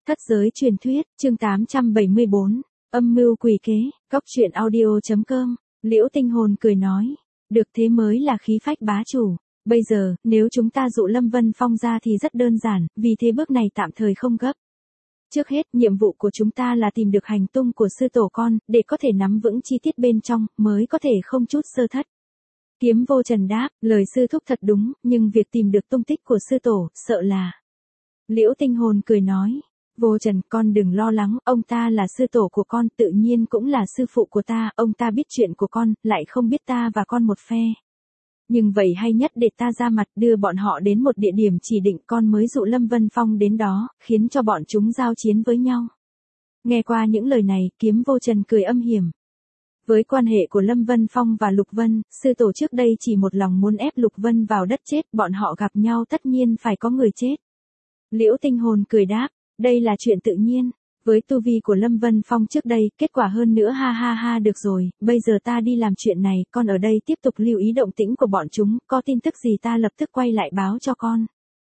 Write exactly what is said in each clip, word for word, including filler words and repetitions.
Thất giới truyền thuyết, chương tám trăm bảy mươi bốn, âm mưu quỷ kế, góc truyện audio.com, Liễu Tinh Hồn cười nói, được thế mới là khí phách bá chủ. Bây giờ, nếu chúng ta dụ Lâm Vân Phong ra thì rất đơn giản, vì thế bước này tạm thời không gấp. Trước hết, nhiệm vụ của chúng ta là tìm được hành tung của sư tổ con, để có thể nắm vững chi tiết bên trong, mới có thể không chút sơ thất. Kiếm Vô Trần đáp, lời sư thúc thật đúng, nhưng việc tìm được tung tích của sư tổ, sợ là... Liễu Tinh Hồn cười nói, Vô Trần, con đừng lo lắng, ông ta là sư tổ của con, tự nhiên cũng là sư phụ của ta, ông ta biết chuyện của con, lại không biết ta và con một phe. Nhưng vậy hay nhất để ta ra mặt đưa bọn họ đến một địa điểm chỉ định, con mới dụ Lâm Vân Phong đến đó, khiến cho bọn chúng giao chiến với nhau. Nghe qua những lời này, Kiếm Vô Trần cười âm hiểm. Với quan hệ của Lâm Vân Phong và Lục Vân, sư tổ trước đây chỉ một lòng muốn ép Lục Vân vào đất chết, bọn họ gặp nhau tất nhiên phải có người chết. Liễu Tinh Hồn cười đáp, đây là chuyện tự nhiên. Với tu vi của Lâm Vân Phong trước đây, kết quả hơn nữa ha ha ha được rồi, bây giờ ta đi làm chuyện này, con ở đây tiếp tục lưu ý động tĩnh của bọn chúng, có tin tức gì ta lập tức quay lại báo cho con.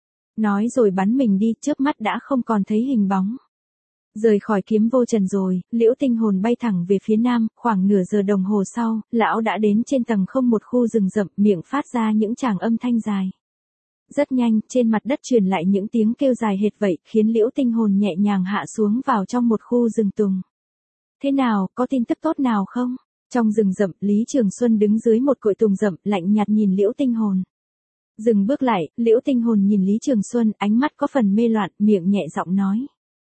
Nói rồi bắn mình đi, chớp mắt đã không còn thấy hình bóng. Rời khỏi Kiếm Vô Trần rồi, Liễu Tinh Hồn bay thẳng về phía nam, khoảng nửa giờ đồng hồ sau, lão đã đến trên tầng không một khu rừng rậm, miệng phát ra những tràng âm thanh dài. Rất nhanh, trên mặt đất truyền lại những tiếng kêu dài hệt vậy, khiến Liễu Tinh Hồn nhẹ nhàng hạ xuống vào trong một khu rừng tùng. Thế nào, có tin tức tốt nào không? Trong rừng rậm, Lý Trường Xuân đứng dưới một cội tùng rậm, lạnh nhạt nhìn Liễu Tinh Hồn. Dừng bước lại, Liễu Tinh Hồn nhìn Lý Trường Xuân, ánh mắt có phần mê loạn, miệng nhẹ giọng nói.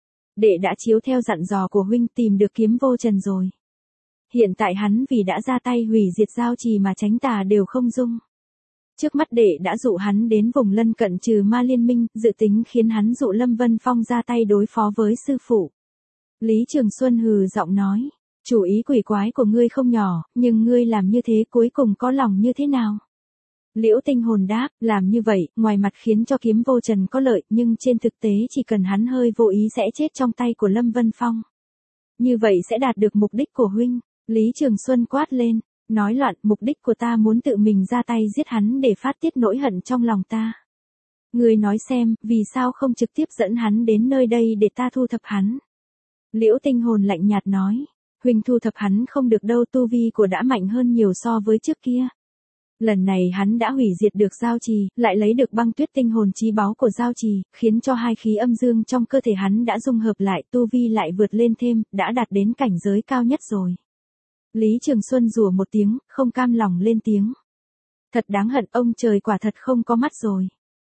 Đệ đã chiếu theo dặn dò của huynh tìm được Kiếm Vô Trần rồi. Hiện tại hắn vì đã ra tay hủy diệt giao trì mà tránh tà đều không dung. Trước mắt đệ đã dụ hắn đến vùng lân cận trừ ma liên minh, dự tính khiến hắn dụ Lâm Vân Phong ra tay đối phó với sư phụ. Lý Trường Xuân hừ giọng nói, chủ ý quỷ quái của ngươi không nhỏ, nhưng ngươi làm như thế cuối cùng có lòng như thế nào? Liễu Tinh Hồn đáp, làm như vậy, ngoài mặt khiến cho Kiếm Vô Trần có lợi, nhưng trên thực tế chỉ cần hắn hơi vô ý sẽ chết trong tay của Lâm Vân Phong. Như vậy sẽ đạt được mục đích của huynh. Lý Trường Xuân quát lên. Nói loạn, mục đích của ta muốn tự mình ra tay giết hắn để phát tiết nỗi hận trong lòng ta. Ngươi nói xem, vì sao không trực tiếp dẫn hắn đến nơi đây để ta thu thập hắn? Liễu Tinh Hồn lạnh nhạt nói, huynh thu thập hắn không được đâu, tu vi của đã mạnh hơn nhiều so với trước kia. Lần này hắn đã hủy diệt được giao trì, lại lấy được băng tuyết tinh hồn chí báu của giao trì, khiến cho hai khí âm dương trong cơ thể hắn đã dung hợp lại, tu vi lại vượt lên thêm, đã đạt đến cảnh giới cao nhất rồi. Lý Trường Xuân rủa một tiếng, không cam lòng lên tiếng. Thật đáng hận, ông trời quả thật không có mắt rồi.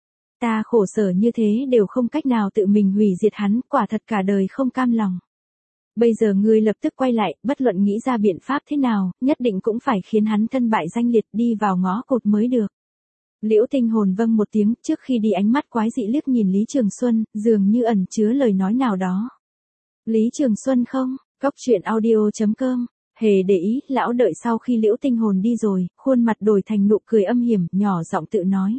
Ta khổ sở như thế đều không cách nào tự mình hủy diệt hắn, quả thật cả đời không cam lòng. Bây giờ ngươi lập tức quay lại, bất luận nghĩ ra biện pháp thế nào, nhất định cũng phải khiến hắn thân bại danh liệt đi vào ngõ cụt mới được. Liễu Tinh Hồn vâng một tiếng, trước khi đi ánh mắt quái dị liếc nhìn Lý Trường Xuân, dường như ẩn chứa lời nói nào đó. Lý Trường Xuân không, góc truyện audio.com. Hề để ý, lão đợi sau khi Liễu Tinh Hồn đi rồi, khuôn mặt đổi thành nụ cười âm hiểm, nhỏ giọng tự nói.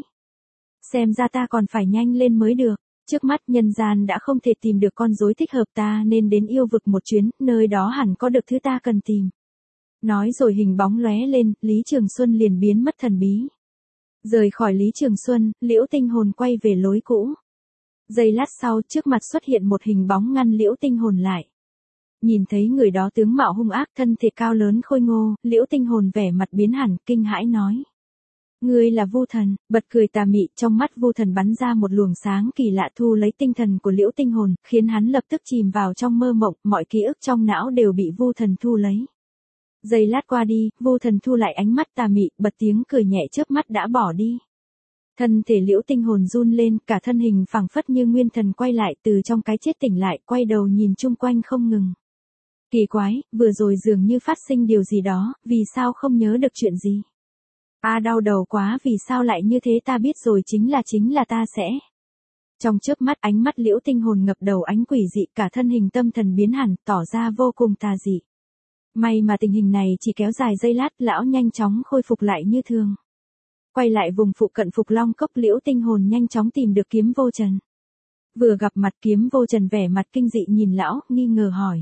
Xem ra ta còn phải nhanh lên mới được, trước mắt nhân gian đã không thể tìm được con rối thích hợp ta nên đến yêu vực một chuyến, nơi đó hẳn có được thứ ta cần tìm. Nói rồi hình bóng lóe lên, Lý Trường Xuân liền biến mất thần bí. Rời khỏi Lý Trường Xuân, Liễu Tinh Hồn quay về lối cũ. Giây lát sau, trước mặt xuất hiện một hình bóng ngăn Liễu Tinh Hồn lại. Nhìn thấy người đó tướng mạo hung ác, thân thể cao lớn khôi ngô, Liễu Tinh Hồn vẻ mặt biến hẳn, kinh hãi nói. Ngươi là Vu Thần, bật cười tà mị, trong mắt Vu Thần bắn ra một luồng sáng kỳ lạ thu lấy tinh thần của Liễu Tinh Hồn, khiến hắn lập tức chìm vào trong mơ mộng, mọi ký ức trong não đều bị Vu Thần thu lấy. Giây lát qua đi, Vu Thần thu lại ánh mắt tà mị, bật tiếng cười nhẹ chớp mắt đã bỏ đi. Thân thể Liễu Tinh Hồn run lên, cả thân hình phảng phất như nguyên thần quay lại, từ trong cái chết tỉnh lại, quay đầu nhìn chung quanh không ngừng. Kỳ quái, vừa rồi dường như phát sinh điều gì đó, vì sao không nhớ được chuyện gì? A à, đau đầu quá, vì sao lại như thế, ta biết rồi, chính là chính là ta sẽ. Trong chớp mắt ánh mắt Liễu Tinh Hồn ngập đầu ánh quỷ dị, cả thân hình tâm thần biến hẳn, tỏ ra vô cùng tà dị. May mà tình hình này chỉ kéo dài giây lát, lão nhanh chóng khôi phục lại như thường. Quay lại vùng phụ cận Phục Long Cốc, Liễu Tinh Hồn nhanh chóng tìm được Kiếm Vô Trần. Vừa gặp mặt Kiếm Vô Trần vẻ mặt kinh dị nhìn lão, nghi ngờ hỏi.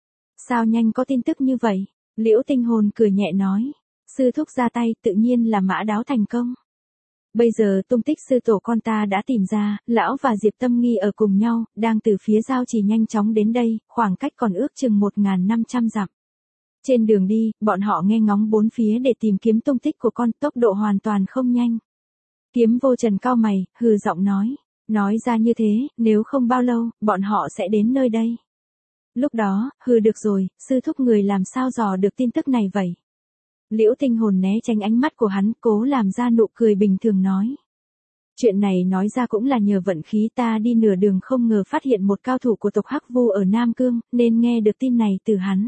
Sao nhanh có tin tức như vậy? Liễu Tinh Hồn cười nhẹ nói. Sư thúc ra tay, tự nhiên là mã đáo thành công. Bây giờ tung tích sư tổ con ta đã tìm ra, lão và Diệp Tâm Nghi ở cùng nhau, đang từ phía giao trì nhanh chóng đến đây, khoảng cách còn ước chừng một nghìn năm trăm dặm. Trên đường đi, bọn họ nghe ngóng bốn phía để tìm kiếm tung tích của con, tốc độ hoàn toàn không nhanh. Kiếm Vô Trần cau mày, hừ giọng nói. Nói ra như thế, nếu không bao lâu, bọn họ sẽ đến nơi đây. Lúc đó, hừ được rồi, sư thúc người làm sao dò được tin tức này vậy? Liễu Tinh Hồn né tránh ánh mắt của hắn, cố làm ra nụ cười bình thường nói. Chuyện này nói ra cũng là nhờ vận khí, ta đi nửa đường không ngờ phát hiện một cao thủ của tộc Hắc Vu ở Nam Cương, nên nghe được tin này từ hắn.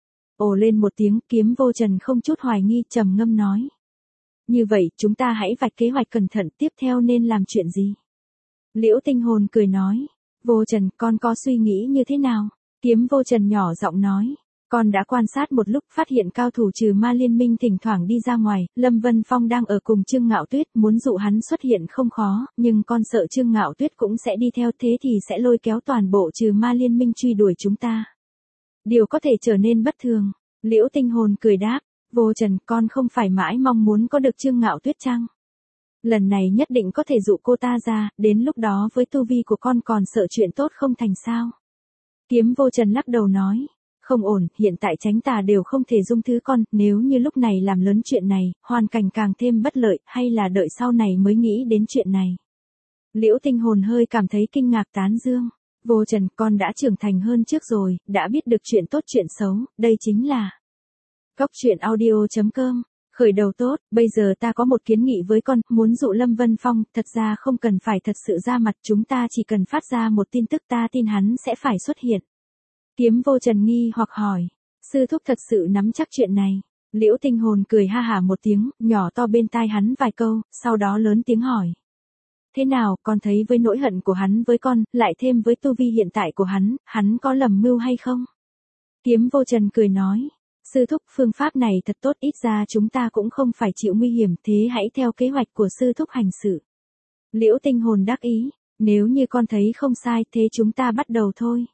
Ồ lên một tiếng, Kiếm Vô Trần không chút hoài nghi, trầm ngâm nói. Như vậy, chúng ta hãy vạch kế hoạch cẩn thận, tiếp theo nên làm chuyện gì? Liễu Tinh Hồn cười nói. Vô Trần, con có suy nghĩ như thế nào? Kiếm Vô Trần nhỏ giọng nói. Con đã quan sát một lúc, phát hiện cao thủ trừ ma liên minh thỉnh thoảng đi ra ngoài, Lâm Vân Phong đang ở cùng Trương Ngạo Tuyết, muốn dụ hắn xuất hiện không khó, nhưng con sợ Trương Ngạo Tuyết cũng sẽ đi theo, thế thì sẽ lôi kéo toàn bộ trừ ma liên minh truy đuổi chúng ta. Điều có thể trở nên bất thường. Liễu Tinh Hồn cười đáp. Vô Trần, con không phải mãi mong muốn có được Trương Ngạo Tuyết chăng? Lần này nhất định có thể dụ cô ta ra, đến lúc đó với tu vi của con còn sợ chuyện tốt không thành sao? Kiếm Vô Trần lắc đầu nói. Không ổn, hiện tại tránh tà đều không thể dung thứ con, nếu như lúc này làm lớn chuyện này, hoàn cảnh càng thêm bất lợi, hay là đợi sau này mới nghĩ đến chuyện này. Liễu Tinh Hồn hơi cảm thấy kinh ngạc tán dương. Vô Trần, con đã trưởng thành hơn trước rồi, đã biết được chuyện tốt chuyện xấu, đây chính là Cóc truyện audio chấm com. Khởi đầu tốt, bây giờ ta có một kiến nghị với con, muốn dụ Lâm Vân Phong, thật ra không cần phải thật sự ra mặt, chúng ta chỉ cần phát ra một tin tức, ta tin hắn sẽ phải xuất hiện. Kiếm Vô Trần nghi hoặc hỏi, sư thúc thật sự nắm chắc chuyện này. Liễu Tinh Hồn cười ha hả một tiếng, nhỏ to bên tai hắn vài câu, sau đó lớn tiếng hỏi. Thế nào, con thấy với nỗi hận của hắn với con, lại thêm với tu vi hiện tại của hắn, hắn có lầm mưu hay không? Kiếm Vô Trần cười nói. Sư thúc, phương pháp này thật tốt, ít ra chúng ta cũng không phải chịu nguy hiểm, thế hãy theo kế hoạch của sư thúc hành sự. Liễu Tinh Hồn đắc ý, nếu như con thấy không sai, thế chúng ta bắt đầu thôi.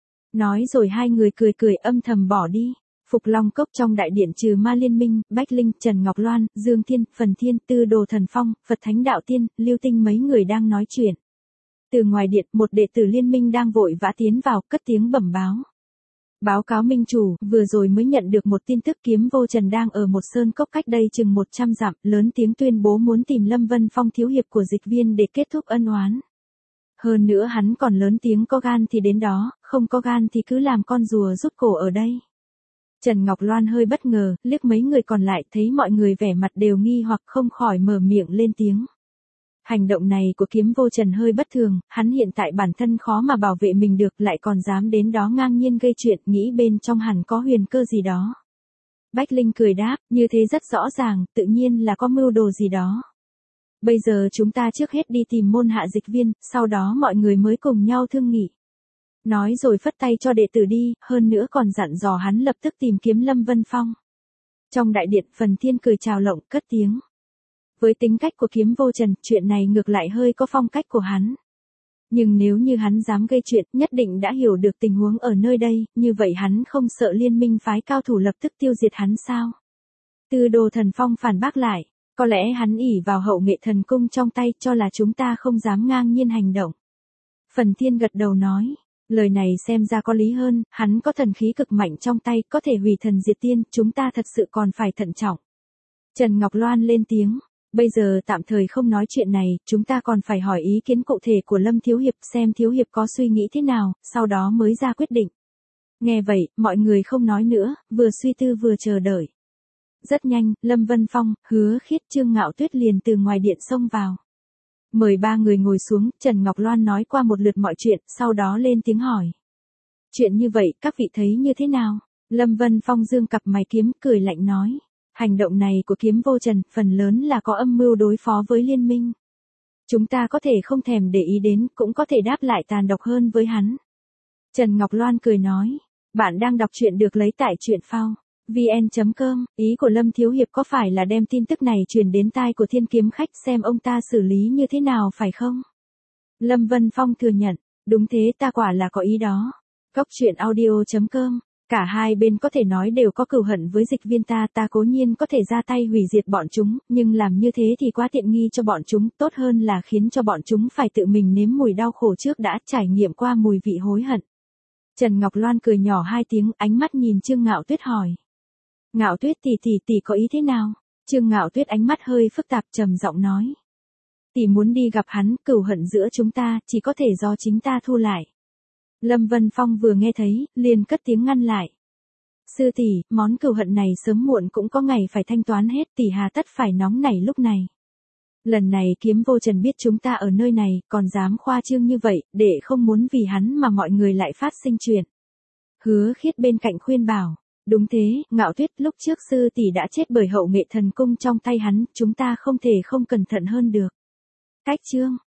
Nói rồi hai người cười cười âm thầm bỏ đi. Phục Long Cốc trong đại điện trừ ma liên minh, Bách Linh, Trần Ngọc Loan, Dương Thiên, Phần Thiên, Tư Đồ Thần Phong, Phật Thánh Đạo Tiên, Lưu Tinh mấy người đang nói chuyện. Từ ngoài điện, một đệ tử liên minh đang vội vã tiến vào, cất tiếng bẩm báo. Báo cáo minh chủ, vừa rồi mới nhận được một tin tức, Kiếm Vô Trần đang ở một sơn cốc cách đây chừng một trăm dặm, lớn tiếng tuyên bố muốn tìm Lâm Vân Phong thiếu hiệp của dịch viên để kết thúc ân oán. Hơn nữa hắn còn lớn tiếng, có gan thì đến đó, không có gan thì cứ làm con rùa rút cổ ở đây. Trần Ngọc Loan hơi bất ngờ, liếc mấy người còn lại, thấy mọi người vẻ mặt đều nghi hoặc không khỏi mở miệng lên tiếng. Hành động này của Kiếm Vô Trần hơi bất thường, hắn hiện tại bản thân khó mà bảo vệ mình được, lại còn dám đến đó ngang nhiên gây chuyện, nghĩ bên trong hẳn có huyền cơ gì đó. Bách Linh cười đáp, như thế rất rõ ràng, tự nhiên là có mưu đồ gì đó. Bây giờ chúng ta trước hết đi tìm môn hạ dịch viên, sau đó mọi người mới cùng nhau thương nghị. Nói rồi phất tay cho đệ tử đi, hơn nữa còn dặn dò hắn lập tức tìm kiếm Lâm Vân Phong. Trong đại điện, Phần Thiên cười chào lộng, cất tiếng. Với tính cách của Kiếm Vô Trần, chuyện này ngược lại hơi có phong cách của hắn. Nhưng nếu như hắn dám gây chuyện, nhất định đã hiểu được tình huống ở nơi đây, như vậy hắn không sợ liên minh phái cao thủ lập tức tiêu diệt hắn sao? Tư Đồ Thần Phong phản bác lại, có lẽ hắn ỷ vào hậu nghệ thần cung trong tay, cho là chúng ta không dám ngang nhiên hành động. Phần Thiên gật đầu nói, lời này xem ra có lý hơn, hắn có thần khí cực mạnh trong tay, có thể hủy thần diệt tiên, chúng ta thật sự còn phải thận trọng. Trần Ngọc Loan lên tiếng. Bây giờ tạm thời không nói chuyện này, chúng ta còn phải hỏi ý kiến cụ thể của Lâm Thiếu Hiệp, xem Thiếu Hiệp có suy nghĩ thế nào, sau đó mới ra quyết định. Nghe vậy, mọi người không nói nữa, vừa suy tư vừa chờ đợi. Rất nhanh, Lâm Vân Phong, Hứa Khiết, Trương Ngạo Tuyết liền từ ngoài điện xông vào. Mời ba người ngồi xuống, Trần Ngọc Loan nói qua một lượt mọi chuyện, sau đó lên tiếng hỏi. Chuyện như vậy, các vị thấy như thế nào? Lâm Vân Phong dương cặp mày kiếm, cười lạnh nói. Hành động này của Kiếm Vô Trần, phần lớn là có âm mưu đối phó với liên minh. Chúng ta có thể không thèm để ý đến, cũng có thể đáp lại tàn độc hơn với hắn. Trần Ngọc Loan cười nói, bạn đang đọc truyện được lấy tại truyện phao vn chấm com, ý của Lâm Thiếu Hiệp có phải là đem tin tức này truyền đến tai của Thiên Kiếm Khách xem ông ta xử lý như thế nào phải không? Lâm Vân Phong thừa nhận, đúng thế, ta quả là có ý đó. Cóc truyện audio chấm com Cả hai bên có thể nói đều có cừu hận với Dịch Viên ta, ta cố nhiên có thể ra tay hủy diệt bọn chúng, nhưng làm như thế thì quá tiện nghi cho bọn chúng, tốt hơn là khiến cho bọn chúng phải tự mình nếm mùi đau khổ trước đã, trải nghiệm qua mùi vị hối hận. Trần Ngọc Loan cười nhỏ hai tiếng, ánh mắt nhìn Trương Ngạo Tuyết hỏi. Ngạo Tuyết tỷ tỷ tỷ có ý thế nào? Trương Ngạo Tuyết ánh mắt hơi phức tạp trầm giọng nói. Tỷ muốn đi gặp hắn, cừu hận giữa chúng ta, chỉ có thể do chính ta thu lại. Lâm Vân Phong vừa nghe thấy, liền cất tiếng ngăn lại. Sư tỷ, món cừu hận này sớm muộn cũng có ngày phải thanh toán hết, tỷ hà tất phải nóng nảy lúc này. Lần này Kiếm Vô Trần biết chúng ta ở nơi này, còn dám khoa trương như vậy, để không muốn vì hắn mà mọi người lại phát sinh chuyện. Hứa Khiết bên cạnh khuyên bảo. Đúng thế, Ngạo Tuyết, lúc trước sư tỷ đã chết bởi hậu nghệ thần cung trong tay hắn, chúng ta không thể không cẩn thận hơn được. Cách chương